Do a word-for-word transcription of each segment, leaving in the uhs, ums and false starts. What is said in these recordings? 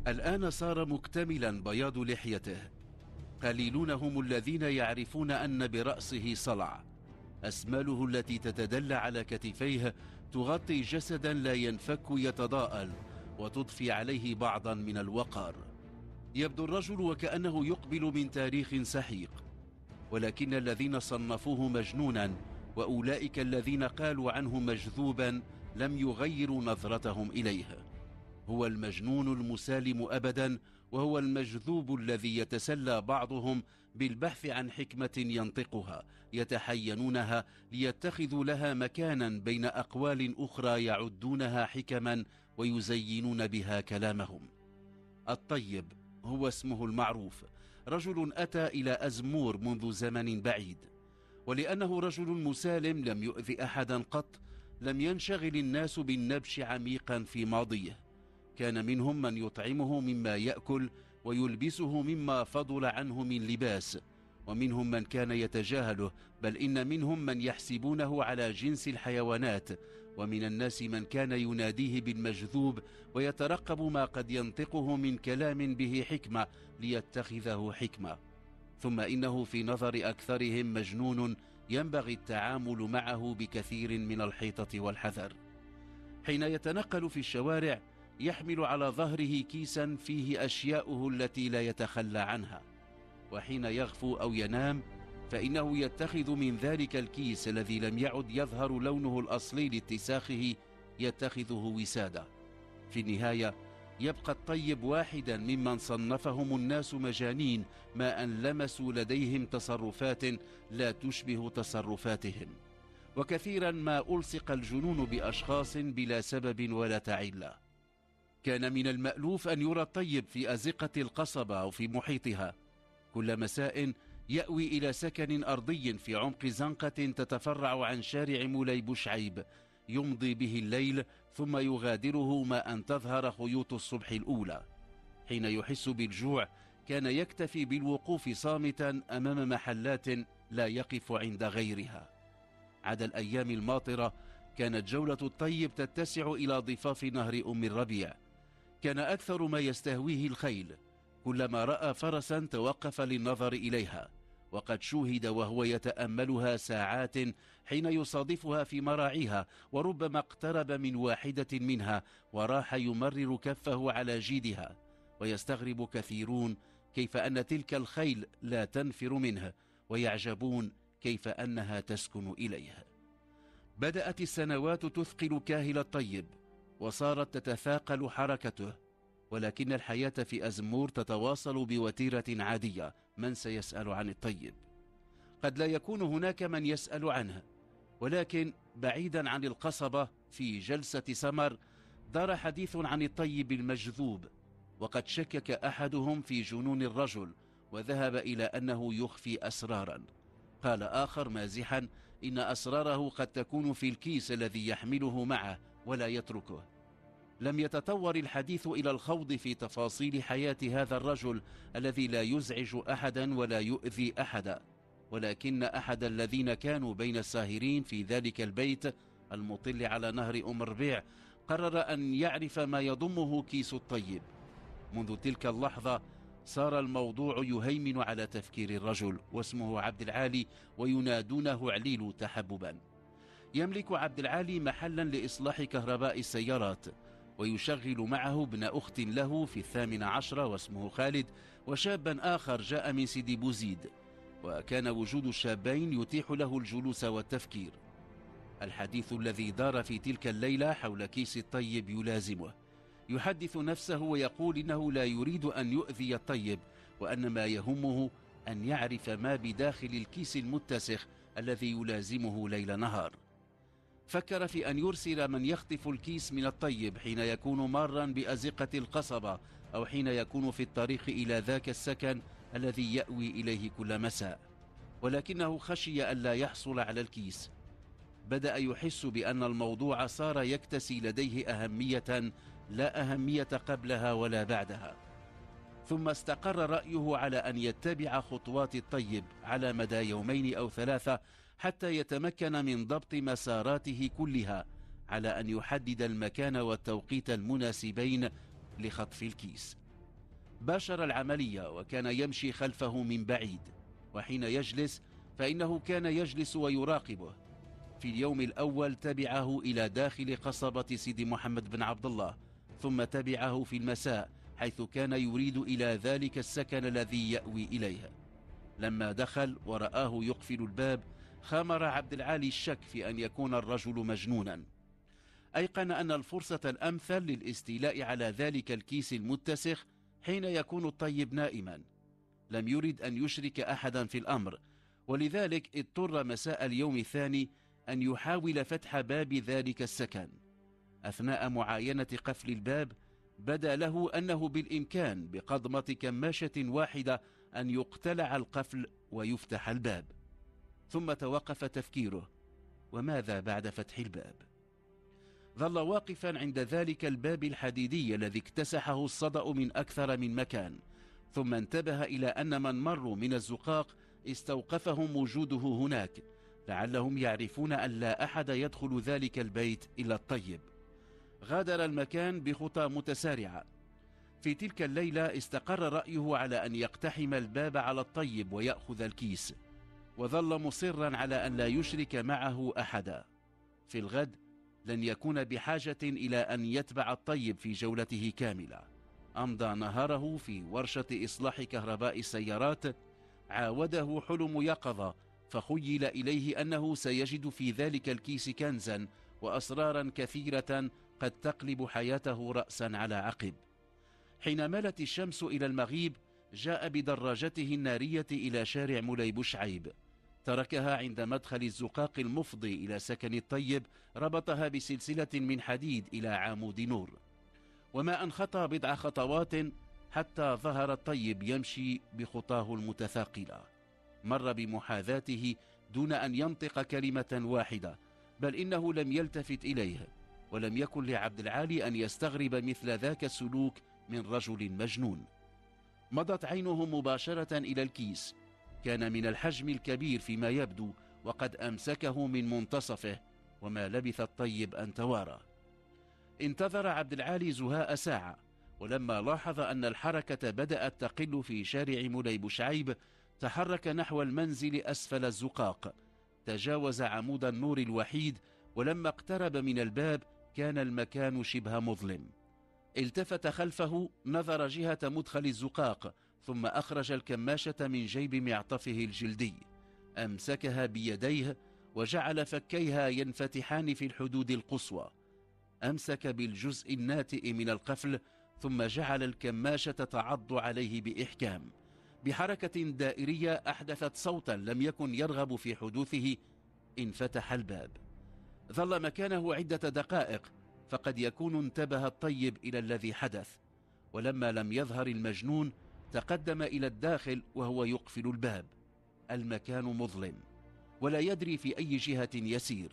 الآن صار مكتملا بياض لحيته. قليلون هم الذين يعرفون أن برأسه صلع. أسماله التي تتدلى على كتفيه تغطي جسدا لا ينفك يتضاءل وتضفي عليه بعضا من الوقار. يبدو الرجل وكأنه يقبل من تاريخ سحيق، ولكن الذين صنفوه مجنونا وأولئك الذين قالوا عنه مجذوبا لم يغيروا نظرتهم إليه. هو المجنون المسالم أبدا، وهو المجذوب الذي يتسلى بعضهم بالبحث عن حكمة ينطقها يتحينونها ليتخذوا لها مكانا بين أقوال أخرى يعدونها حكما ويزينون بها كلامهم. الطيب هو اسمه المعروف، رجل أتى إلى أزمور منذ زمن بعيد، ولأنه رجل مسالم لم يؤذي أحدا قط لم ينشغل الناس بالنبش عميقا في ماضيه. كان منهم من يطعمه مما يأكل ويلبسه مما فضل عنه من لباس، ومنهم من كان يتجاهله، بل إن منهم من يحسبونه على جنس الحيوانات، ومن الناس من كان يناديه بالمجذوب ويترقب ما قد ينطقه من كلام به حكمة ليتخذه حكمة. ثم إنه في نظر أكثرهم مجنون ينبغي التعامل معه بكثير من الحيطة والحذر. حين يتنقل في الشوارع يحمل على ظهره كيسا فيه أشياؤه التي لا يتخلى عنها، وحين يغفو أو ينام فإنه يتخذ من ذلك الكيس الذي لم يعد يظهر لونه الأصلي لاتساخه يتخذه وسادة. في النهاية يبقى الطيب واحدا ممن صنفهم الناس مجانين، ما أن لمسوا لديهم تصرفات لا تشبه تصرفاتهم. وكثيرا ما ألصق الجنون بأشخاص بلا سبب ولا تعلة. كان من المألوف أن يرى الطيب في أزقة القصبة أو في محيطها. كل مساء يأوي إلى سكن أرضي في عمق زنقة تتفرع عن شارع مولاي بوشعيب، يمضي به الليل ثم يغادره ما أن تظهر خيوط الصبح الأولى. حين يحس بالجوع كان يكتفي بالوقوف صامتا أمام محلات لا يقف عند غيرها. عدا الأيام الماطرة كانت جولة الطيب تتسع إلى ضفاف نهر أم الربيع. كان أكثر ما يستهويه الخيل، كلما رأى فرسا توقف للنظر إليها، وقد شوهد وهو يتأملها ساعات حين يصادفها في مراعيها، وربما اقترب من واحدة منها وراح يمرر كفه على جيدها. ويستغرب كثيرون كيف أن تلك الخيل لا تنفر منه، ويعجبون كيف أنها تسكن إليه. بدأت السنوات تثقل كاهل الطيب، وصارت تتثاقل حركته، ولكن الحياة في أزمور تتواصل بوتيرة عادية. من سيسأل عن الطيب؟ قد لا يكون هناك من يسأل عنه، ولكن بعيدا عن القصبة في جلسة سمر دار حديث عن الطيب المجذوب، وقد شكك أحدهم في جنون الرجل وذهب إلى أنه يخفي أسرارا. قال آخر مازحا إن أسراره قد تكون في الكيس الذي يحمله معه ولا يتركه. لم يتطور الحديث إلى الخوض في تفاصيل حياة هذا الرجل الذي لا يزعج أحدا ولا يؤذي أحدا، ولكن أحد الذين كانوا بين الساهرين في ذلك البيت المطل على نهر أم الربيع قرر أن يعرف ما يضمه كيس الطيب. منذ تلك اللحظة صار الموضوع يهيمن على تفكير الرجل، واسمه عبد العالي وينادونه عليل تحببا. يملك عبد العالي محلا لإصلاح كهرباء السيارات، ويشغل معه ابن أخت له في الثامن عشر واسمه خالد، وشابا آخر جاء من سيدي بوزيد، وكان وجود الشابين يتيح له الجلوس والتفكير. الحديث الذي دار في تلك الليلة حول كيس الطيب يلازمه، يحدث نفسه ويقول إنه لا يريد أن يؤذي الطيب، وأن ما يهمه أن يعرف ما بداخل الكيس المتسخ الذي يلازمه ليل نهار. فكر في أن يرسل من يخطف الكيس من الطيب حين يكون مارا بأزقة القصبة، أو حين يكون في الطريق إلى ذاك السكن الذي يأوي إليه كل مساء، ولكنه خشي ألا يحصل على الكيس. بدأ يحس بأن الموضوع صار يكتسي لديه أهمية لا أهمية قبلها ولا بعدها. ثم استقر رأيه على أن يتبع خطوات الطيب على مدى يومين أو ثلاثة حتى يتمكن من ضبط مساراته كلها، على أن يحدد المكان والتوقيت المناسبين لخطف الكيس. باشر العملية وكان يمشي خلفه من بعيد، وحين يجلس فإنه كان يجلس ويراقبه. في اليوم الأول تبعه إلى داخل قصبة سيدي محمد بن عبد الله، ثم تبعه في المساء حيث كان يريد إلى ذلك السكن الذي يأوي إليه. لما دخل ورآه يقفل الباب خامر عبد العالي الشك في أن يكون الرجل مجنونا. أيقن أن الفرصة الأمثل للاستيلاء على ذلك الكيس المتسخ حين يكون الطيب نائما. لم يرد أن يشرك أحدا في الأمر، ولذلك اضطر مساء اليوم الثاني أن يحاول فتح باب ذلك السكن. أثناء معاينة قفل الباب بدا له أنه بالإمكان بقضمة كماشة واحدة أن يقتلع القفل ويفتح الباب. ثم توقف تفكيره، وماذا بعد فتح الباب؟ ظل واقفا عند ذلك الباب الحديدي الذي اكتسحه الصدأ من أكثر من مكان، ثم انتبه إلى أن من مروا من الزقاق استوقفهم وجوده هناك، لعلهم يعرفون أن لا أحد يدخل ذلك البيت إلا الطيب. غادر المكان بخطى متسارعة. في تلك الليلة استقر رأيه على أن يقتحم الباب على الطيب ويأخذ الكيس، وظل مصرا على أن لا يشرك معه أحدا. في الغد لن يكون بحاجة إلى أن يتبع الطيب في جولته كاملة. أمضى نهاره في ورشة إصلاح كهرباء السيارات. عاوده حلم يقظة، فخيل إليه أنه سيجد في ذلك الكيس كنزا وأسرارا كثيرة قد تقلب حياته رأسا على عقب. حين مالت الشمس إلى المغيب جاء بدراجته النارية إلى شارع مولاي بوشعيب. تركها عند مدخل الزقاق المفضي إلى سكن الطيب، ربطها بسلسلة من حديد إلى عمود نور. وما أن خطى بضع خطوات حتى ظهر الطيب يمشي بخطاه المتثاقلة. مر بمحاذاته دون أن ينطق كلمة واحدة، بل إنه لم يلتفت إليه، ولم يكن لعبد العالي أن يستغرب مثل ذاك السلوك من رجل مجنون. مضت عينه مباشرة إلى الكيس. كان من الحجم الكبير فيما يبدو، وقد أمسكه من منتصفه، وما لبث الطيب أن توارى. انتظر عبد العالي زهاء ساعة، ولما لاحظ أن الحركة بدأت تقل في شارع مولاي بوشعيب تحرك نحو المنزل أسفل الزقاق. تجاوز عمود النور الوحيد، ولما اقترب من الباب كان المكان شبه مظلم. التفت خلفه، نظر جهة مدخل الزقاق، ثم أخرج الكماشة من جيب معطفه الجلدي. أمسكها بيديه وجعل فكيها ينفتحان في الحدود القصوى. أمسك بالجزء الناتئ من القفل، ثم جعل الكماشة تعض عليه بإحكام. بحركة دائرية أحدثت صوتا لم يكن يرغب في حدوثه. انفتح الباب. ظل مكانه عدة دقائق، فقد يكون انتبه الطيب إلى الذي حدث. ولما لم يظهر المجنون تقدم إلى الداخل وهو يقفل الباب. المكان مظلم، ولا يدري في أي جهة يسير.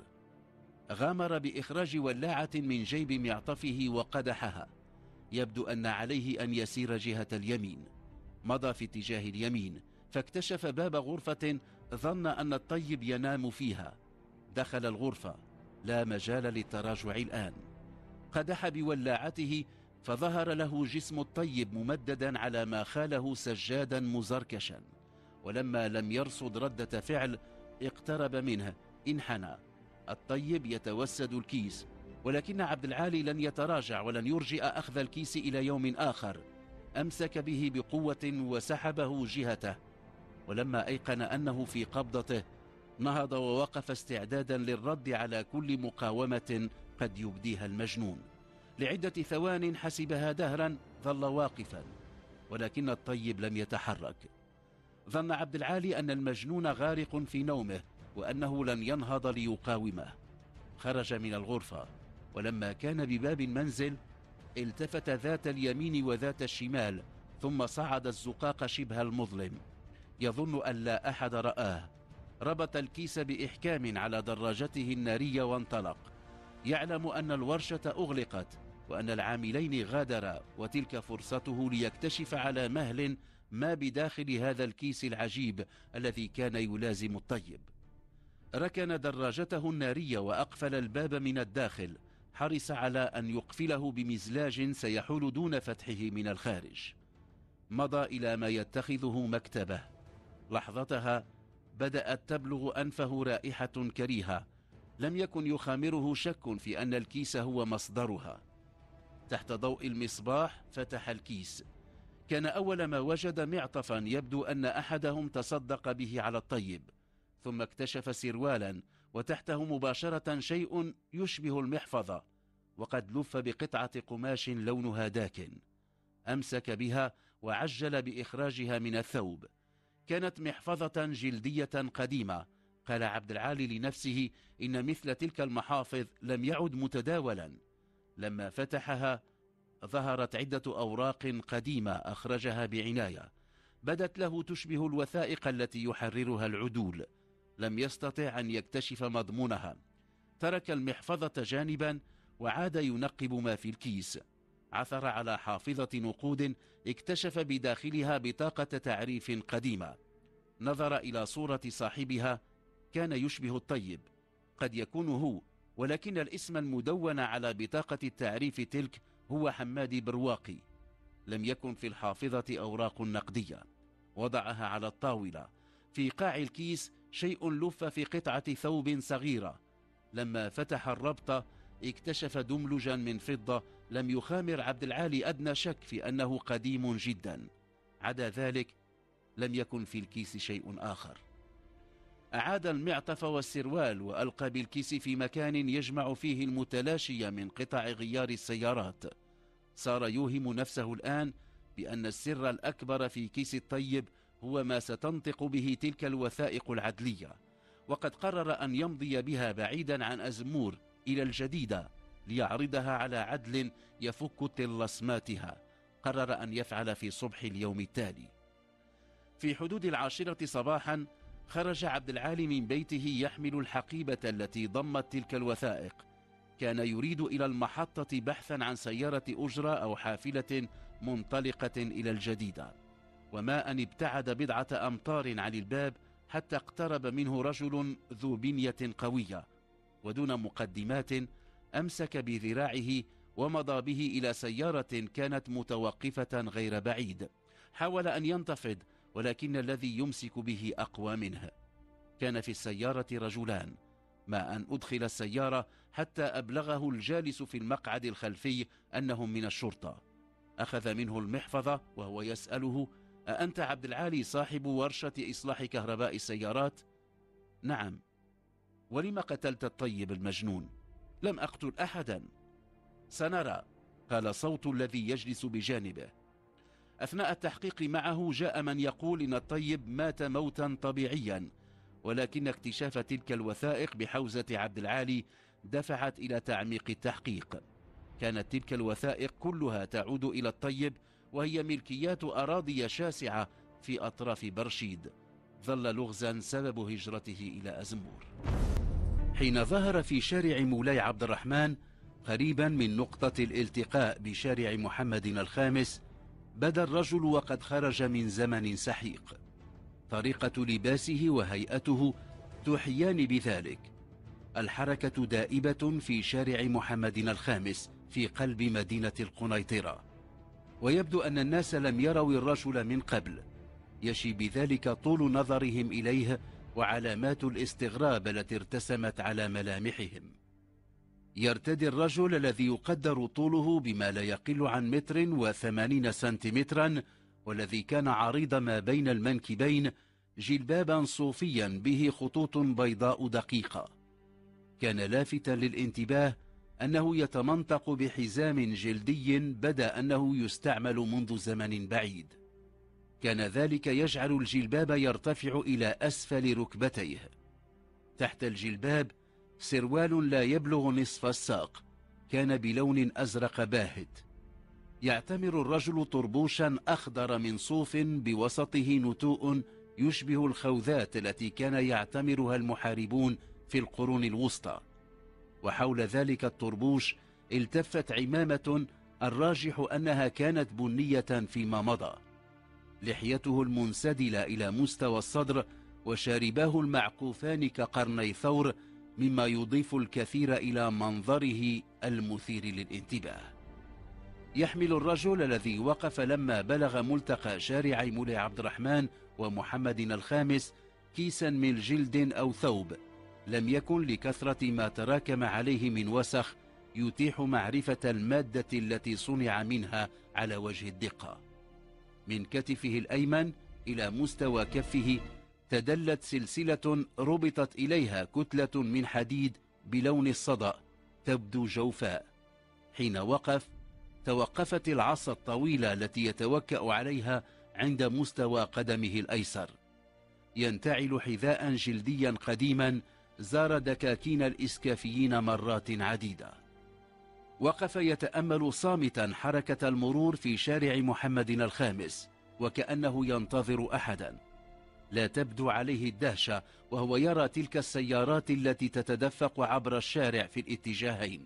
غامر بإخراج ولاعة من جيب معطفه وقدحها. يبدو أن عليه أن يسير جهة اليمين. مضى في اتجاه اليمين، فاكتشف باب غرفة ظن أن الطيب ينام فيها. دخل الغرفة، لا مجال للتراجع الآن. قدح بولاعته، فظهر له جسم الطيب ممددا على ما خاله سجادا مزركشا. ولما لم يرصد ردة فعل اقترب منه، انحنى. الطيب يتوسد الكيس، ولكن عبد العالي لن يتراجع ولن يرجئ أخذ الكيس إلى يوم آخر. أمسك به بقوة وسحبه جهته. ولما أيقن أنه في قبضته نهض ووقف استعدادا للرد على كل مقاومة قد يبديها المجنون. لعدة ثوان حسبها دهرا ظل واقفا، ولكن الطيب لم يتحرك. ظن عبد العالي أن المجنون غارق في نومه، وأنه لن ينهض ليقاومه. خرج من الغرفة، ولما كان بباب المنزل التفت ذات اليمين وذات الشمال، ثم صعد الزقاق شبه المظلم يظن أن لا أحد رآه. ربط الكيس بإحكام على دراجته النارية وانطلق، يعلم أن الورشة أغلقت وأن العاملين غادرا، وتلك فرصته ليكتشف على مهل ما بداخل هذا الكيس العجيب الذي كان يلازم الطيب. ركن دراجته النارية وأقفل الباب من الداخل، حرص على أن يقفله بمزلاج سيحول دون فتحه من الخارج. مضى إلى ما يتخذه مكتبه. لحظتها بدأت تبلغ أنفه رائحة كريهة لم يكن يخامره شك في أن الكيس هو مصدرها. تحت ضوء المصباح فتح الكيس. كان أول ما وجد معطفا يبدو أن أحدهم تصدق به على الطيب، ثم اكتشف سروالا وتحته مباشرة شيء يشبه المحفظة وقد لف بقطعة قماش لونها داكن. أمسك بها وعجل بإخراجها من الثوب. كانت محفظة جلدية قديمة. قال عبد العالي لنفسه إن مثل تلك المحافظ لم يعد متداولا. لما فتحها ظهرت عدة أوراق قديمة أخرجها بعناية، بدت له تشبه الوثائق التي يحررها العدول. لم يستطع أن يكتشف مضمونها. ترك المحفظة جانبا وعاد ينقب ما في الكيس. عثر على حافظة نقود اكتشف بداخلها بطاقة تعريف قديمة. نظر إلى صورة صاحبها، كان يشبه الطيب. قد يكون هو، ولكن الاسم المدون على بطاقة التعريف تلك هو حمادي برواقي. لم يكن في الحافظة أوراق نقدية. وضعها على الطاولة. في قاع الكيس شيء لف في قطعة ثوب صغيرة. لما فتح الربط اكتشف دملجا من فضة لم يخامر عبد العالي أدنى شك في أنه قديم جدا. عدا ذلك لم يكن في الكيس شيء آخر. أعاد المعطف والسروال وألقى بالكيس في مكان يجمع فيه المتلاشي من قطع غيار السيارات. صار يوهم نفسه الآن بأن السر الأكبر في كيس الطيب هو ما ستنطق به تلك الوثائق العدلية، وقد قرر أن يمضي بها بعيدا عن أزمور إلى الجديدة ليعرضها على عدل يفك طلسماتها. قرر أن يفعل في صبح اليوم التالي. في حدود العاشرة صباحا خرج عبد العالي من بيته يحمل الحقيبة التي ضمت تلك الوثائق. كان يريد إلى المحطة بحثا عن سيارة أجرة أو حافلة منطلقة إلى الجديدة. وما أن ابتعد بضعة أمتار عن الباب حتى اقترب منه رجل ذو بنية قوية، ودون مقدمات أمسك بذراعه ومضى به إلى سيارة كانت متوقفة غير بعيد. حاول أن ينتفض، ولكن الذي يمسك به أقوى منه. كان في السيارة رجلان. ما أن أدخل السيارة حتى أبلغه الجالس في المقعد الخلفي أنهم من الشرطة. أخذ منه المحفظة وهو يسأله: أأنت عبد العالي صاحب ورشة إصلاح كهرباء السيارات؟ نعم. ولم قتلت الطيب المجنون؟ لم أقتل أحدا. سنرى، قال صوت الذي يجلس بجانبه. أثناء التحقيق معه جاء من يقول إن الطيب مات موتا طبيعيا، ولكن اكتشاف تلك الوثائق بحوزة عبد العالي دفعت إلى تعميق التحقيق. كانت تلك الوثائق كلها تعود إلى الطيب، وهي ملكيات أراضي شاسعة في أطراف برشيد. ظل لغزا سبب هجرته إلى أزمور. حين ظهر في شارع مولاي عبد الرحمن قريبا من نقطة الالتقاء بشارع محمد الخامس، بدا الرجل وقد خرج من زمن سحيق. طريقة لباسه وهيئته توحيان بذلك. الحركة دائبة في شارع محمد الخامس في قلب مدينة القنيطرة، ويبدو أن الناس لم يروا الرجل من قبل. يشي بذلك طول نظرهم إليه وعلامات الاستغراب التي ارتسمت على ملامحهم. يرتدي الرجل الذي يقدر طوله بما لا يقل عن متر وثمانين سنتيمترا، والذي كان عريض ما بين المنكبين، جلبابا صوفيا به خطوط بيضاء دقيقة. كان لافتا للانتباه أنه يتمنطق بحزام جلدي بدا أنه يستعمل منذ زمن بعيد. كان ذلك يجعل الجلباب يرتفع إلى أسفل ركبتيه. تحت الجلباب سروال لا يبلغ نصف الساق، كان بلون أزرق باهت. يعتمر الرجل طربوشا أخضر من صوف بوسطه نتوء يشبه الخوذات التي كان يعتمرها المحاربون في القرون الوسطى. وحول ذلك الطربوش التفت عمامة الراجح أنها كانت بنية فيما مضى. لحيته المنسدلة إلى مستوى الصدر وشارباه المعقوفان كقرني ثور، مما يضيف الكثير إلى منظره المثير للانتباه. يحمل الرجل الذي وقف لما بلغ ملتقى شارعي مولاي عبد الرحمن ومحمد الخامس كيسا من جلد أو ثوب لم يكن لكثرة ما تراكم عليه من وسخ يتيح معرفة المادة التي صنع منها على وجه الدقة. من كتفه الأيمن إلى مستوى كفه تدلت سلسلة ربطت إليها كتلة من حديد بلون الصدأ تبدو جوفاء. حين وقف توقفت العصا الطويلة التي يتوكأ عليها عند مستوى قدمه الأيسر. ينتعل حذاء جلديا قديما زار دكاكين الإسكافيين مرات عديدة. وقف يتأمل صامتا حركة المرور في شارع محمد الخامس وكأنه ينتظر أحدا. لا تبدو عليه الدهشة وهو يرى تلك السيارات التي تتدفق عبر الشارع في الاتجاهين.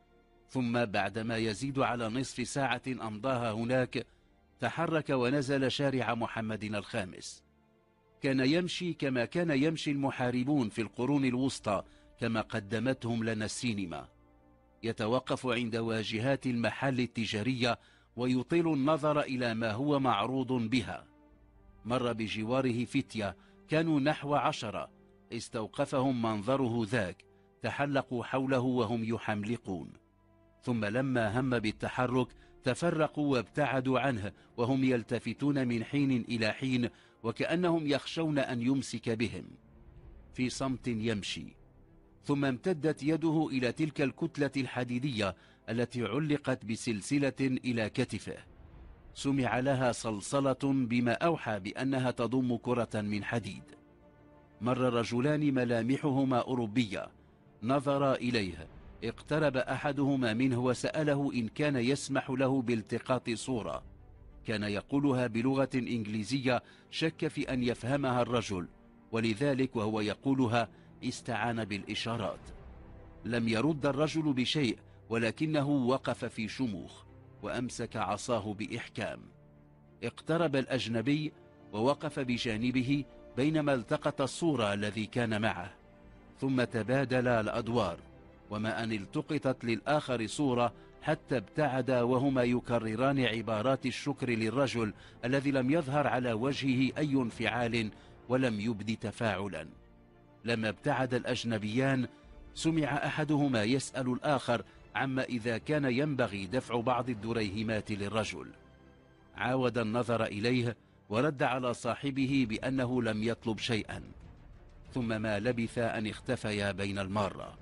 ثم بعدما يزيد على نصف ساعة أمضاها هناك تحرك ونزل شارع محمد الخامس. كان يمشي كما كان يمشي المحاربون في القرون الوسطى كما قدمتهم لنا السينما. يتوقف عند واجهات المحل التجارية ويطيل النظر إلى ما هو معروض بها. مر بجواره فتية كانوا نحو عشرة استوقفهم منظره ذاك، تحلقوا حوله وهم يحملقون. ثم لما هم بالتحرك تفرقوا وابتعدوا عنه وهم يلتفتون من حين إلى حين وكأنهم يخشون أن يمسك بهم. في صمت يمشي، ثم امتدت يده إلى تلك الكتلة الحديدية التي علقت بسلسلة إلى كتفه. سمع لها صلصلة بما أوحى بأنها تضم كرة من حديد. مر رجلان ملامحهما أوروبية، نظر إليه، اقترب أحدهما منه وسأله إن كان يسمح له بالتقاط صورة. كان يقولها بلغة إنجليزية شك في أن يفهمها الرجل، ولذلك وهو يقولها استعان بالإشارات. لم يرد الرجل بشيء ولكنه وقف في شموخ وأمسك عصاه بإحكام. اقترب الأجنبي ووقف بجانبه بينما التقط الصورة الذي كان معه، ثم تبادلا الأدوار، وما أن التقطت للآخر صورة حتى ابتعدا وهما يكرران عبارات الشكر للرجل الذي لم يظهر على وجهه أي انفعال ولم يبد تفاعلا. لما ابتعد الأجنبيان سمع أحدهما يسأل الآخر عما إذا كان ينبغي دفع بعض الدريهمات للرجل. عاود النظر إليه ورد على صاحبه بأنه لم يطلب شيئا، ثم ما لبث أن اختفيا بين المارة.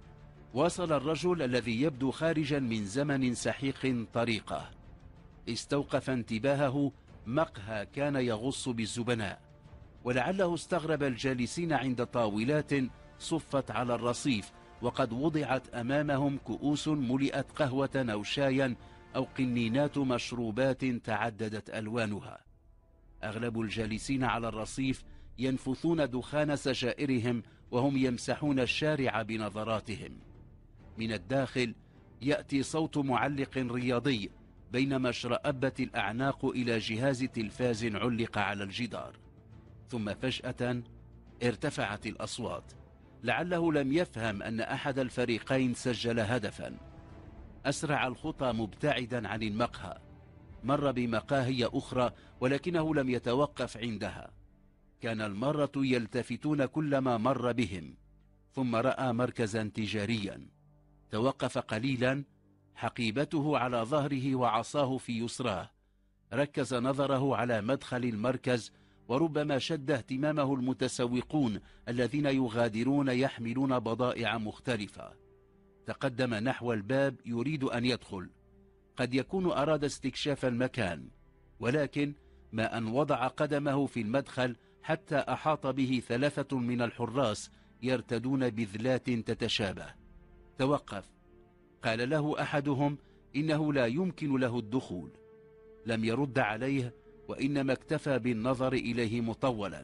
وصل الرجل الذي يبدو خارجا من زمن سحيق طريقه. استوقف انتباهه مقهى كان يغص بالزبناء، ولعله استغرب الجالسين عند طاولات صفت على الرصيف وقد وضعت أمامهم كؤوس ملئت قهوة أو شايا أو قنينات مشروبات تعددت ألوانها. أغلب الجالسين على الرصيف ينفثون دخان سجائرهم وهم يمسحون الشارع بنظراتهم. من الداخل يأتي صوت معلق رياضي بينما اشرأبت الأعناق إلى جهاز تلفاز علق على الجدار. ثم فجأة ارتفعت الأصوات، لعله لم يفهم أن أحد الفريقين سجل هدفا. أسرع الخطى مبتعدا عن المقهى، مر بمقاهي أخرى ولكنه لم يتوقف عندها. كان المرة يلتفتون كلما مر بهم. ثم رأى مركزا تجاريا، توقف قليلا، حقيبته على ظهره وعصاه في يسراه. ركز نظره على مدخل المركز، وربما شد اهتمامه المتسوقون الذين يغادرون يحملون بضائع مختلفة. تقدم نحو الباب يريد أن يدخل، قد يكون أراد استكشاف المكان، ولكن ما أن وضع قدمه في المدخل حتى أحاط به ثلاثة من الحراس يرتدون بذلات تتشابه. توقف. قال له أحدهم إنه لا يمكن له الدخول. لم يرد عليه وإنما اكتفى بالنظر إليه مطولا،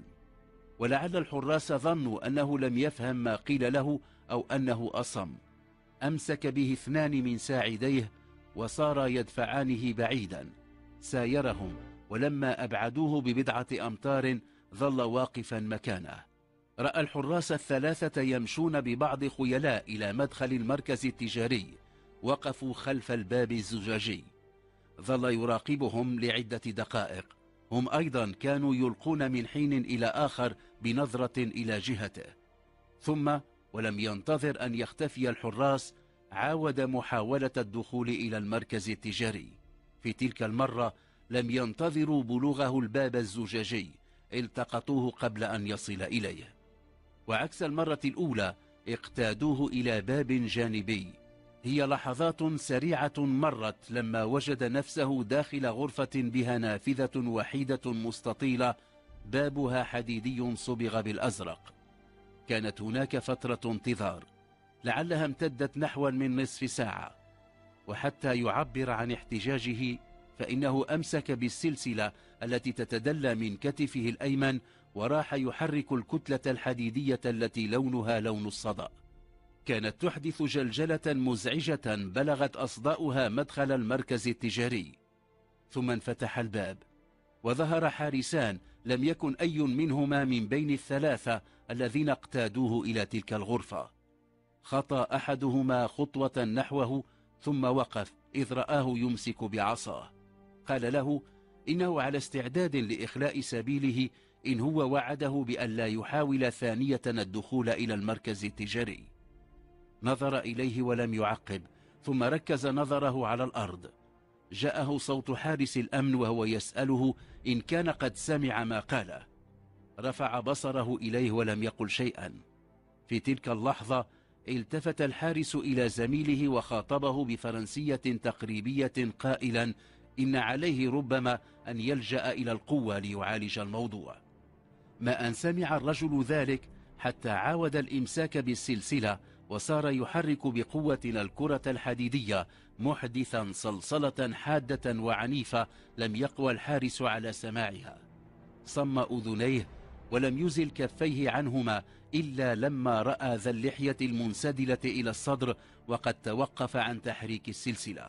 ولعل الحراس ظنوا أنه لم يفهم ما قيل له أو أنه أصم. أمسك به اثنان من ساعديه وصار يدفعانه بعيدا. سايرهم، ولما أبعدوه ببضعة أمتار ظل واقفا مكانه. رأى الحراس الثلاثة يمشون ببعض خيلاء إلى مدخل المركز التجاري. وقفوا خلف الباب الزجاجي. ظل يراقبهم لعدة دقائق. هم أيضا كانوا يلقون من حين إلى آخر بنظرة إلى جهته. ثم ولم ينتظر أن يختفي الحراس، عاود محاولة الدخول إلى المركز التجاري. في تلك المرة لم ينتظروا بلوغه الباب الزجاجي، التقطوه قبل أن يصل إليه. وعكس المرة الأولى اقتادوه إلى باب جانبي. هي لحظات سريعة مرت لما وجد نفسه داخل غرفة بها نافذة وحيدة مستطيلة، بابها حديدي صبغ بالأزرق. كانت هناك فترة انتظار لعلها امتدت نحو من نصف ساعة، وحتى يعبر عن احتجاجه فإنه أمسك بالسلسلة التي تتدلى من كتفه الأيمن، وراح يحرك الكتلة الحديدية التي لونها لون الصدأ. كانت تحدث جلجلة مزعجة بلغت أصداؤها مدخل المركز التجاري. ثم انفتح الباب وظهر حارسان لم يكن أي منهما من بين الثلاثة الذين اقتادوه إلى تلك الغرفة. خطى أحدهما خطوة نحوه ثم وقف إذ رآه يمسك بعصاه. قال له إنه على استعداد لإخلاء سبيله إن هو وعده بأن لا يحاول ثانية الدخول إلى المركز التجاري. نظر إليه ولم يعقب، ثم ركز نظره على الأرض. جاءه صوت حارس الأمن وهو يسأله إن كان قد سمع ما قاله. رفع بصره إليه ولم يقل شيئا. في تلك اللحظة التفت الحارس إلى زميله وخاطبه بفرنسية تقريبية قائلا إن عليه ربما أن يلجأ إلى القوة ليعالج الموضوع. ما أن سمع الرجل ذلك حتى عاود الإمساك بالسلسلة وصار يحرك بقوة الكرة الحديدية، محدثا صلصلة حادة وعنيفة لم يقوى الحارس على سماعها. صم أذنيه ولم يزل كفيه عنهما إلا لما رأى ذا اللحية المنسدلة إلى الصدر وقد توقف عن تحريك السلسلة.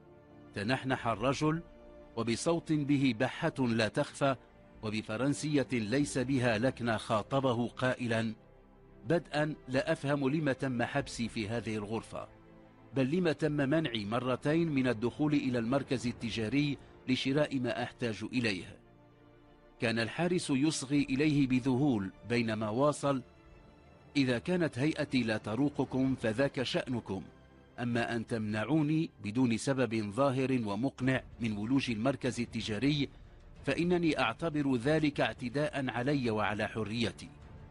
تنحنح الرجل وبصوت به بحة لا تخفى وبفرنسية ليس بها لكنة خاطبه قائلا: بدءا لا أفهم لم تم حبسي في هذه الغرفة، بل لم تم منعي مرتين من الدخول إلى المركز التجاري لشراء ما أحتاج إليه. كان الحارس يصغي إليه بذهول بينما واصل: إذا كانت هيئتي لا تروقكم فذاك شأنكم، أما أن تمنعوني بدون سبب ظاهر ومقنع من ولوج المركز التجاري فإنني أعتبر ذلك اعتداء علي وعلى حريتي.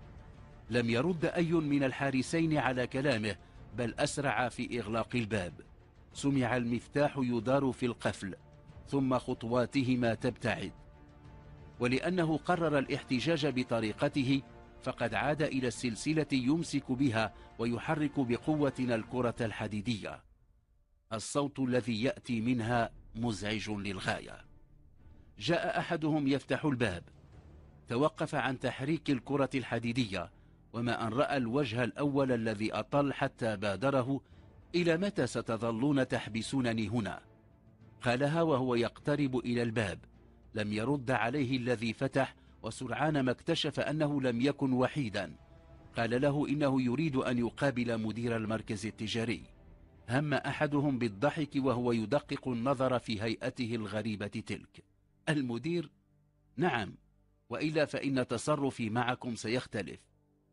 لم يرد أي من الحارسين على كلامه، بل أسرع في إغلاق الباب. سمع المفتاح يدار في القفل ثم خطواتهما تبتعد. ولأنه قرر الاحتجاج بطريقته فقد عاد إلى السلسلة يمسك بها ويحرك بقوة الكرة الحديدية. الصوت الذي يأتي منها مزعج للغاية. جاء أحدهم يفتح الباب، توقف عن تحريك الكرة الحديدية، وما أن رأى الوجه الأول الذي أطل حتى بادره: إلى متى ستظلون تحبسونني هنا؟ قالها وهو يقترب إلى الباب. لم يرد عليه الذي فتح، وسرعان ما اكتشف أنه لم يكن وحيدا. قال له إنه يريد أن يقابل مدير المركز التجاري. هم أحدهم بالضحك وهو يدقق النظر في هيئته الغريبة تلك. المدير؟ نعم، وإلا فإن تصرفي معكم سيختلف.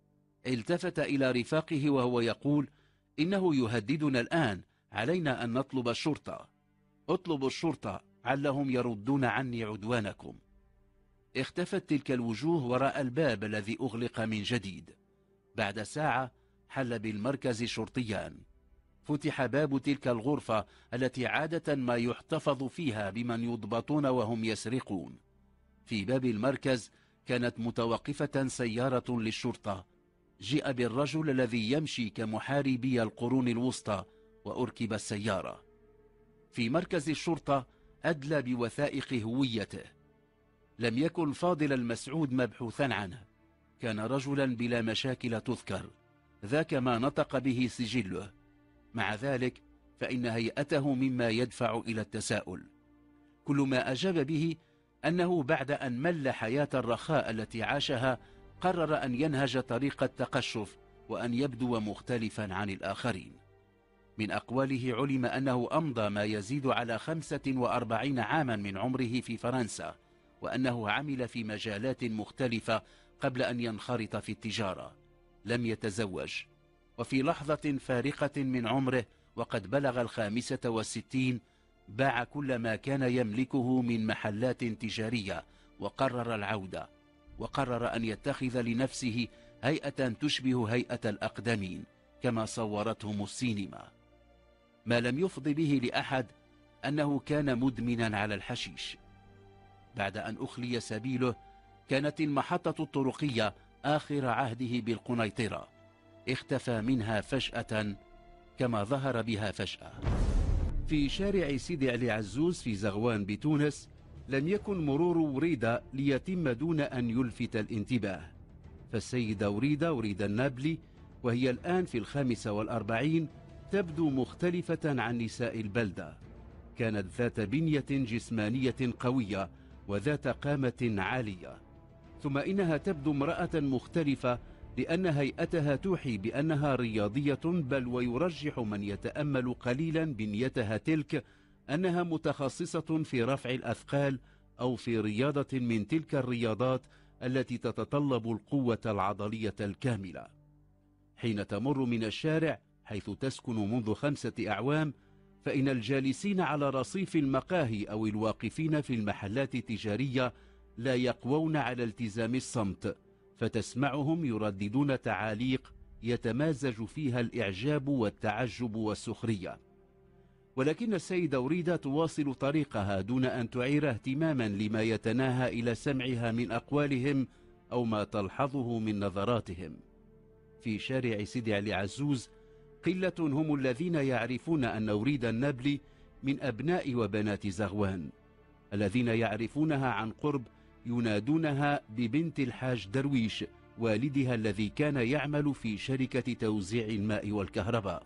التفت إلى رفاقه وهو يقول: إنه يهددنا الآن، علينا أن نطلب الشرطة. اطلبوا الشرطة علهم يردون عني عدوانكم. اختفت تلك الوجوه وراء الباب الذي أغلق من جديد. بعد ساعة حل بالمركز شرطيان. فتح باب تلك الغرفة التي عادة ما يحتفظ فيها بمن يضبطون وهم يسرقون. في باب المركز كانت متوقفة سيارة للشرطة. جاء بالرجل الذي يمشي كمحاربي القرون الوسطى وأركب السيارة. في مركز الشرطة أدلى بوثائق هويته. لم يكن فاضل المسعود مبحوثا عنه، كان رجلا بلا مشاكل تذكر، ذاك ما نطق به سجله. مع ذلك فإن هيئته مما يدفع إلى التساؤل. كل ما أجاب به أنه بعد أن مل حياة الرخاء التي عاشها قرر أن ينهج طريق التقشف وأن يبدو مختلفا عن الآخرين. من أقواله علم أنه أمضى ما يزيد على خمسة وأربعين عاما من عمره في فرنسا، وأنه عمل في مجالات مختلفة قبل أن ينخرط في التجارة. لم يتزوج، وفي لحظة فارقة من عمره وقد بلغ الخامسة والستين باع كل ما كان يملكه من محلات تجارية وقرر العودة، وقرر أن يتخذ لنفسه هيئة تشبه هيئة الأقدمين كما صورتهم السينما. ما لم يفض به لأحد أنه كان مدمنا على الحشيش. بعد أن أخلي سبيله كانت المحطة الطرقية آخر عهده بالقنيطرة، اختفى منها فجأة كما ظهر بها فجأة. في شارع سيدي علي عزوز في زغوان بتونس لم يكن مرور وريدة ليتم دون أن يلفت الانتباه، فالسيدة وريدة وريدة النابلي وهي الآن في الخامسة والأربعين تبدو مختلفة عن نساء البلدة. كانت ذات بنية جسمانية قوية وذات قامة عالية، ثم إنها تبدو امرأة مختلفة لأن هيئتها توحي بأنها رياضية، بل ويرجح من يتأمل قليلا بنيتها تلك أنها متخصصة في رفع الأثقال أو في رياضة من تلك الرياضات التي تتطلب القوة العضلية الكاملة. حين تمر من الشارع حيث تسكن منذ خمسة أعوام، فإن الجالسين على رصيف المقاهي أو الواقفين في المحلات التجارية لا يقوون على التزام الصمت، فتسمعهم يرددون تعاليق يتمازج فيها الإعجاب والتعجب والسخرية. ولكن السيدة وريدة تواصل طريقها دون أن تعير اهتماما لما يتناهى إلى سمعها من أقوالهم أو ما تلحظه من نظراتهم. في شارع سيدي علي عزوز قلة هم الذين يعرفون أن وريدة النابلي من أبناء وبنات زغوان. الذين يعرفونها عن قرب ينادونها ببنت الحاج درويش، والدها الذي كان يعمل في شركة توزيع الماء والكهرباء.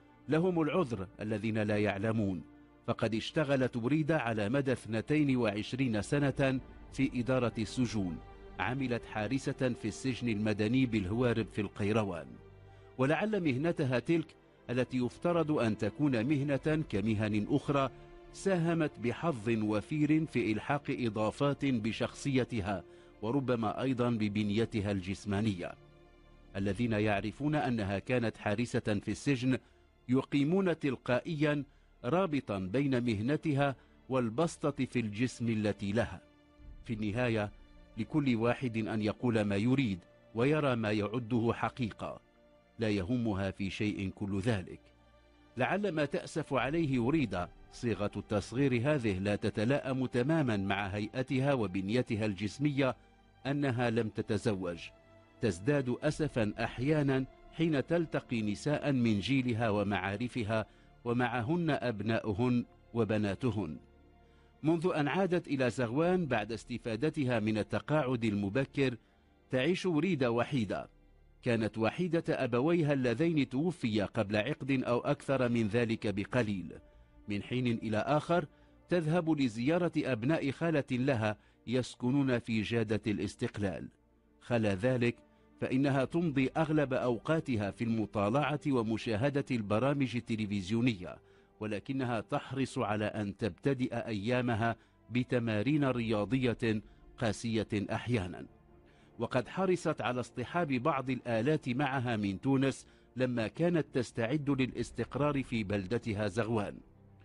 لهم العذر الذين لا يعلمون، فقد اشتغلت وريدة على مدى اثنتين وعشرين سنة في إدارة السجون، عملت حارسة في السجن المدني بالهوارب في القيروان. ولعل مهنتها تلك التي يفترض أن تكون مهنة كمهن أخرى ساهمت بحظ وفير في إلحاق إضافات بشخصيتها وربما أيضا ببنيتها الجسمانية. الذين يعرفون أنها كانت حارسة في السجن يقيمون تلقائيا رابطا بين مهنتها والبسطة في الجسم التي لها. في النهاية لكل واحد أن يقول ما يريد ويرى ما يعده حقيقة، لا يهمها في شيء كل ذلك. لعل ما تأسف عليه وريدة صيغة التصغير هذه لا تتلائم تماما مع هيئتها وبنيتها الجسمية أنها لم تتزوج، تزداد أسفا أحيانا حين تلتقي نساء من جيلها ومعارفها ومعهن أبناؤهن وبناتهن. منذ أن عادت إلى زغوان بعد استفادتها من التقاعد المبكر تعيش وريدة وحيدة. كانت وحيدة أبويها اللذين توفيا قبل عقد أو أكثر من ذلك بقليل. من حين إلى آخر تذهب لزيارة أبناء خالة لها يسكنون في جادة الاستقلال. خلا ذلك فإنها تمضي أغلب أوقاتها في المطالعة ومشاهدة البرامج التلفزيونية، ولكنها تحرص على أن تبتدئ أيامها بتمارين رياضية قاسية أحيانا. وقد حرصت على اصطحاب بعض الآلات معها من تونس لما كانت تستعد للاستقرار في بلدتها زغوان.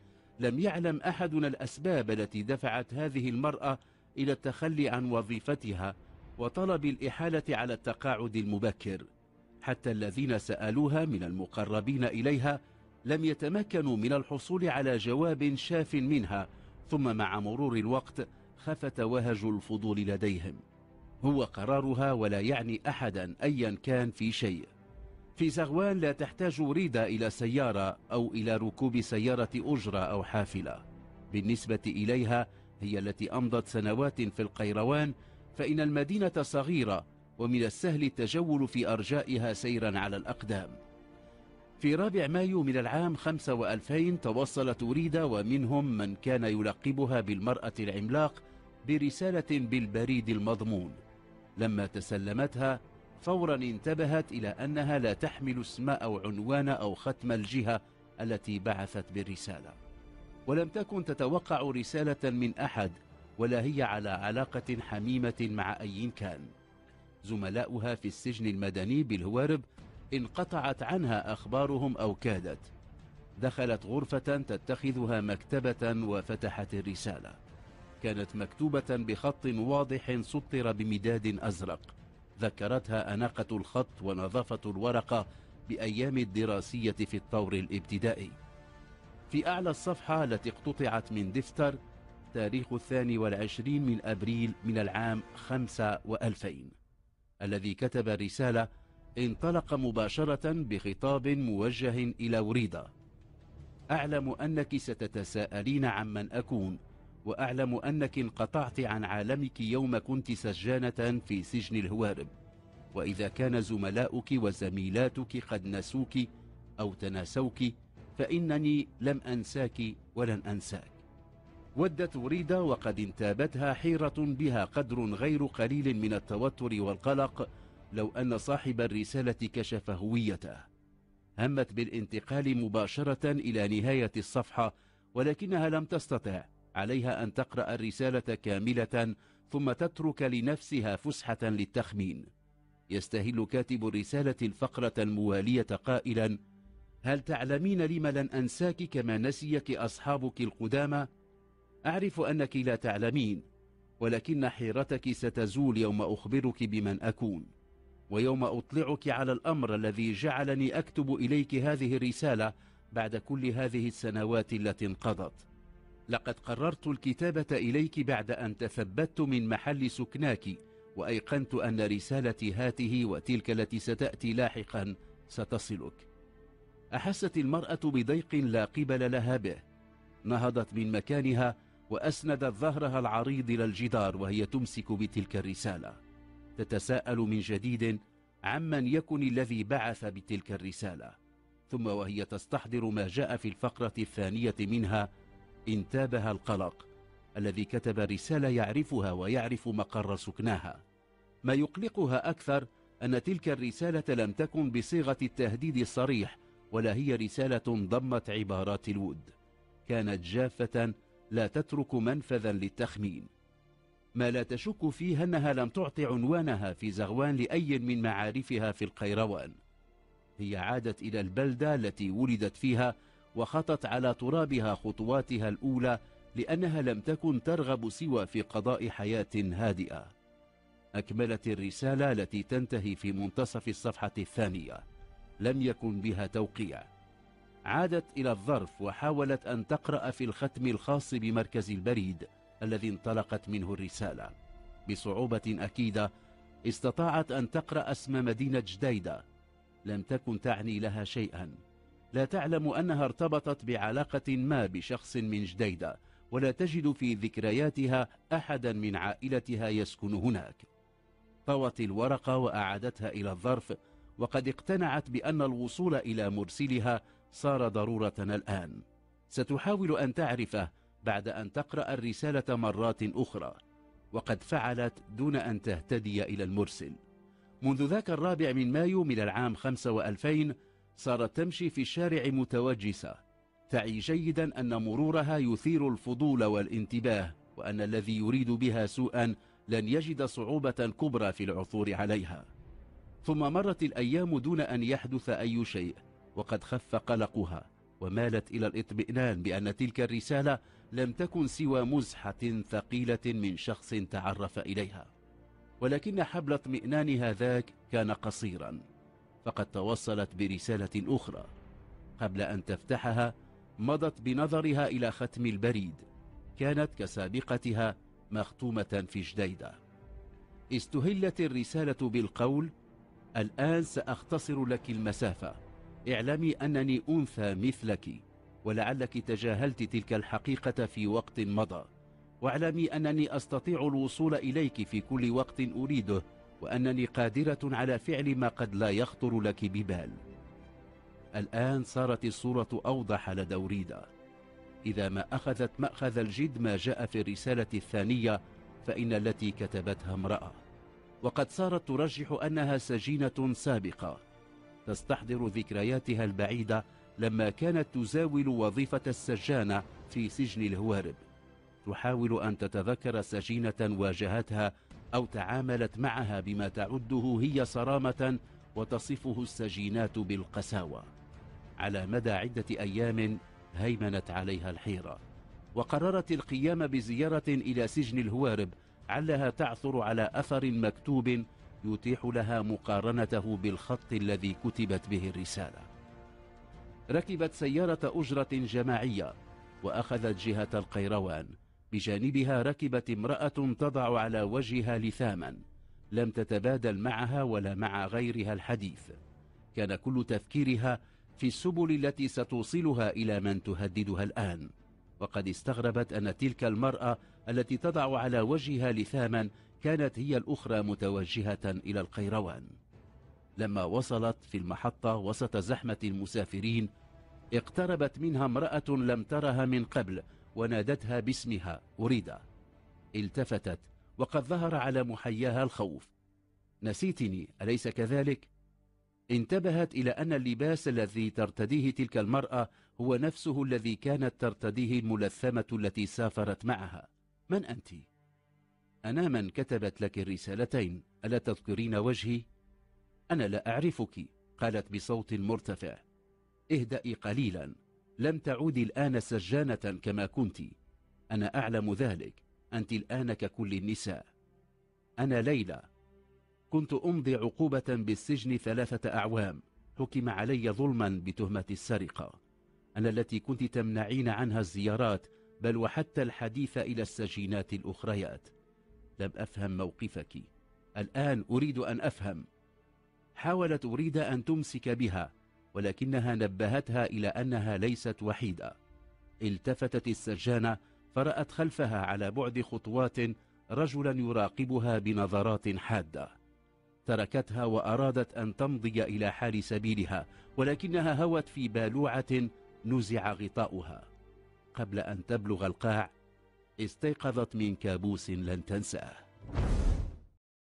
لم يعلم أحدنا الأسباب التي دفعت هذه المرأة إلى التخلي عن وظيفتها وطلب الإحالة على التقاعد المبكر. حتى الذين سألوها من المقربين إليها لم يتمكنوا من الحصول على جواب شاف منها، ثم مع مرور الوقت خفت وهج الفضول لديهم. هو قرارها ولا يعني أحدا أيا كان في شيء. في زغوان لا تحتاج وريدة إلى سيارة أو إلى ركوب سيارة أجرة أو حافلة. بالنسبة إليها هي التي أمضت سنوات في القيروان، فإن المدينة صغيرة ومن السهل التجول في أرجائها سيرا على الأقدام. في رابع مايو من العام خمسة وألفين توصلت وريدة ومنهم من كان يلقبها بالمرأة العملاق برسالة بالبريد المضمون. لما تسلمتها فورا انتبهت إلى أنها لا تحمل اسم أو عنوان أو ختم الجهة التي بعثت بالرسالة، ولم تكن تتوقع رسالة من أحد ولا هي على علاقة حميمة مع أي كان. زملاؤها في السجن المدني بالهوارب انقطعت عنها أخبارهم أو كادت. دخلت غرفة تتخذها مكتبة وفتحت الرسالة. كانت مكتوبة بخط واضح سطر بمداد أزرق. ذكرتها أناقة الخط ونظافة الورقة بأيام الدراسية في الطور الابتدائي. في أعلى الصفحة التي اقتطعت من دفتر تاريخ الثاني والعشرين من أبريل من العام خمسة وألفين، الذي كتب الرسالة انطلق مباشرة بخطاب موجه إلى وريدة: أعلم أنك ستتساءلين عمن أكون، وأعلم أنك انقطعت عن عالمك يوم كنت سجانة في سجن الهوارب، وإذا كان زملاؤك وزميلاتك قد نسوك أو تناسوك فإنني لم أنساك ولن أنساك. ودت وريدة وقد انتابتها حيرة بها قدر غير قليل من التوتر والقلق لو أن صاحب الرسالة كشف هويته. همت بالانتقال مباشرة إلى نهاية الصفحة، ولكنها لم تستطع. عليها أن تقرأ الرسالة كاملة ثم تترك لنفسها فسحة للتخمين. يستهل كاتب الرسالة الفقرة الموالية قائلا: هل تعلمين لم لن أنساك كما نسيك أصحابك القدامى؟ أعرف أنك لا تعلمين، ولكن حيرتك ستزول يوم أخبرك بمن أكون، ويوم أطلعك على الأمر الذي جعلني أكتب إليك هذه الرسالة بعد كل هذه السنوات التي انقضت. لقد قررت الكتابة إليك بعد أن تثبت من محل سكناك، وأيقنت أن رسالتي هاته وتلك التي ستأتي لاحقا ستصلك. أحست المرأة بضيق لا قبل لها به. نهضت من مكانها وأسندت ظهرها العريض إلى الجدار وهي تمسك بتلك الرسالة، تتساءل من جديد عمن يكن الذي بعث بتلك الرسالة. ثم وهي تستحضر ما جاء في الفقرة الثانية منها انتابها القلق. الذي كتب الرسالة يعرفها ويعرف مقر سكناها. ما يقلقها أكثر أن تلك الرسالة لم تكن بصيغة التهديد الصريح، ولا هي رسالة ضمت عبارات الود. كانت جافة لا تترك منفذا للتخمين. ما لا تشك فيه أنها لم تعطي عنوانها في زغوان لأي من معارفها في القيروان. هي عادت إلى البلدة التي ولدت فيها وخطت على ترابها خطواتها الأولى، لأنها لم تكن ترغب سوى في قضاء حياة هادئة. أكملت الرسالة التي تنتهي في منتصف الصفحة الثانية. لم يكن بها توقيع. عادت إلى الظرف وحاولت أن تقرأ في الختم الخاص بمركز البريد الذي انطلقت منه الرسالة. بصعوبة أكيدة استطاعت أن تقرأ اسم مدينة جديدة. لم تكن تعني لها شيئا. لا تعلم أنها ارتبطت بعلاقة ما بشخص من جديدة، ولا تجد في ذكرياتها أحدا من عائلتها يسكن هناك. طوت الورقة وأعادتها إلى الظرف، وقد اقتنعت بأن الوصول إلى مرسلها صار ضرورة الآن. ستحاول أن تعرفه بعد أن تقرأ الرسالة مرات أخرى، وقد فعلت دون أن تهتدي إلى المرسل. منذ ذاك الرابع من مايو من العام خمسة وألفين صارت تمشي في الشارع متوجسة، تعي جيدا أن مرورها يثير الفضول والانتباه، وأن الذي يريد بها سوءا لن يجد صعوبة كبرى في العثور عليها. ثم مرت الأيام دون أن يحدث أي شيء، وقد خف قلقها، ومالت إلى الاطمئنان بأن تلك الرسالة لم تكن سوى مزحة ثقيلة من شخص تعرف إليها. ولكن حبل اطمئنانها ذاك كان قصيرا، فقد توصلت برسالة أخرى. قبل أن تفتحها مضت بنظرها إلى ختم البريد. كانت كسابقتها مختومة في جديدة. استهلت الرسالة بالقول: الآن سأختصر لك المسافة. اعلمي أنني أنثى مثلك، ولعلك تجاهلت تلك الحقيقة في وقت مضى. واعلمي أنني أستطيع الوصول إليك في كل وقت أريده، وأنني قادرة على فعل ما قد لا يخطر لك ببال. الآن صارت الصورة أوضح لدى وريدة. إذا ما أخذت مأخذ الجد ما جاء في الرسالة الثانية، فإن التي كتبتها امرأة، وقد صارت ترجح أنها سجينة سابقة. تستحضر ذكرياتها البعيدة لما كانت تزاول وظيفة السجانة في سجن الهوارب. تحاول أن تتذكر سجينة واجهتها أو تعاملت معها بما تعده هي صرامة وتصفه السجينات بالقساوة. على مدى عدة أيام هيمنت عليها الحيرة، وقررت القيام بزيارة إلى سجن الهوارب علها تعثر على أثر مكتوب يتيح لها مقارنته بالخط الذي كتبت به الرسالة. ركبت سيارة أجرة جماعية وأخذت جهة القيروان. بجانبها ركبت امرأة تضع على وجهها لثاما، لم تتبادل معها ولا مع غيرها الحديث. كان كل تفكيرها في السبل التي ستوصلها إلى من تهددها الآن، وقد استغربت أن تلك المرأة التي تضع على وجهها لثاما كانت هي الأخرى متوجهة إلى القيروان. لما وصلت في المحطة وسط زحمة المسافرين، اقتربت منها امرأة لم ترها من قبل ونادتها باسمها أريدة. التفتت وقد ظهر على محياها الخوف. نسيتني أليس كذلك؟ انتبهت إلى أن اللباس الذي ترتديه تلك المرأة هو نفسه الذي كانت ترتديه الملثمة التي سافرت معها. من أنت؟ أنا من كتبت لك الرسالتين، ألا تذكرين وجهي؟ أنا لا أعرفك، قالت بصوت مرتفع. اهدئي قليلا، لم تعودي الآن سجانة كما كنت. أنا أعلم ذلك، أنت الآن ككل النساء. أنا ليلى، كنت أمضي عقوبة بالسجن ثلاثة أعوام، حكم علي ظلما بتهمة السرقة. أنا التي كنت تمنعين عنها الزيارات، بل وحتى الحديث إلى السجينات الأخريات. لم أفهم موقفك، الآن أريد أن أفهم. حاولت أريد أن تمسك بها، ولكنها نبهتها إلى أنها ليست وحيدة. التفتت السجانة فرأت خلفها على بعد خطوات رجلا يراقبها بنظرات حادة. تركتها وأرادت أن تمضي إلى حال سبيلها، ولكنها هوت في بالوعة نزع غطاؤها. قبل أن تبلغ القاع استيقظت من كابوس لن تنساه.